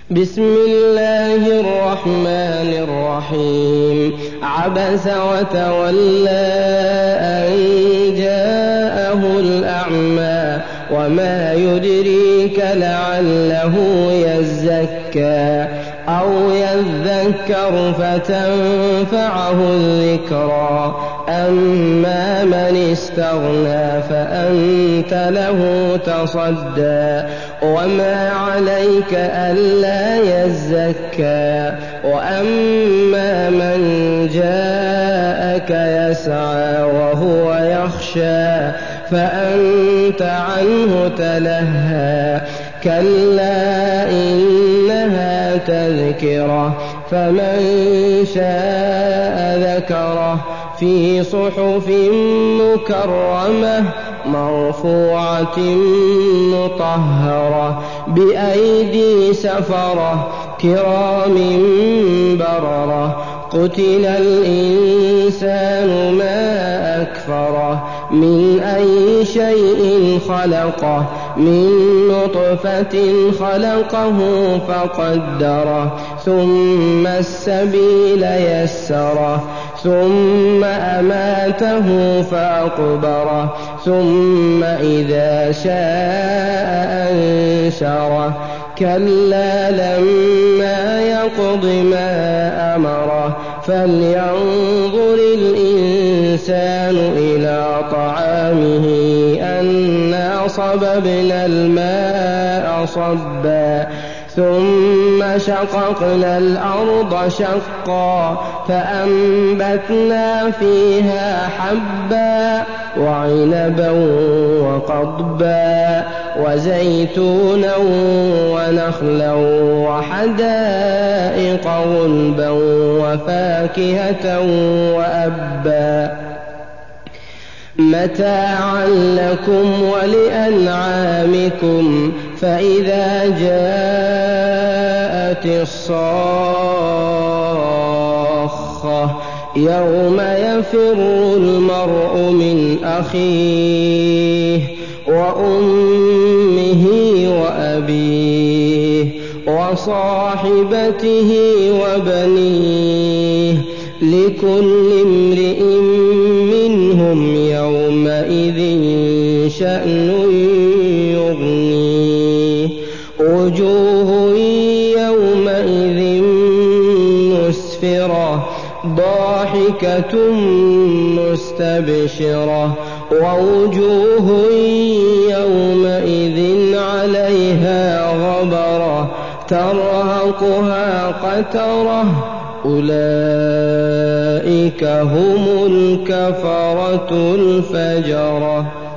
بسم الله الرحمن الرحيم عبس وتولى أن جاءه الأعمى وما يدريك لعله يزكى أو يذكر فتنفعه الذكرى أما من استغنى فأنت له تصدى وما عليك ألا يزكى وأما من جاءك يسعى وهو يخشى فأنت عنه تلهى كلا إنها تذكرة فمن شاء ذكره في صحف مكرمة مرفوعة مطهرة بأيدي سفرة كرام بررة قتل الإنسان ما أكفره من أي شيء خلقه من نطفة خلقه فقدره ثم السبيل يسره ثم أماته فأقبره ثم إذا شاء أنشره كلا لما يقض ما أمره فلينظر الإنسان إلى طعامه أنا صببنا الماء صبا ثم شققنا الأرض شقا فأنبتنا فيها حبا وعنبا وقضبا وزيتونا ونخلا وحدائق غلبا وفاكهة وأبا متاعا لكم ولأنعامكم فإذا جاءت الصاخة يوم يفر المرء من أخيه وأمه وأبيه وصاحبته وبنيه لكل امرئ منهم يومئذ شأن يغنيه وجوه يومئذ مسفرة ضاحكة مستبشرة ووجوه يومئذ عليها غبرة ترهقها قترة أولئك هم الكفرة الفجرة.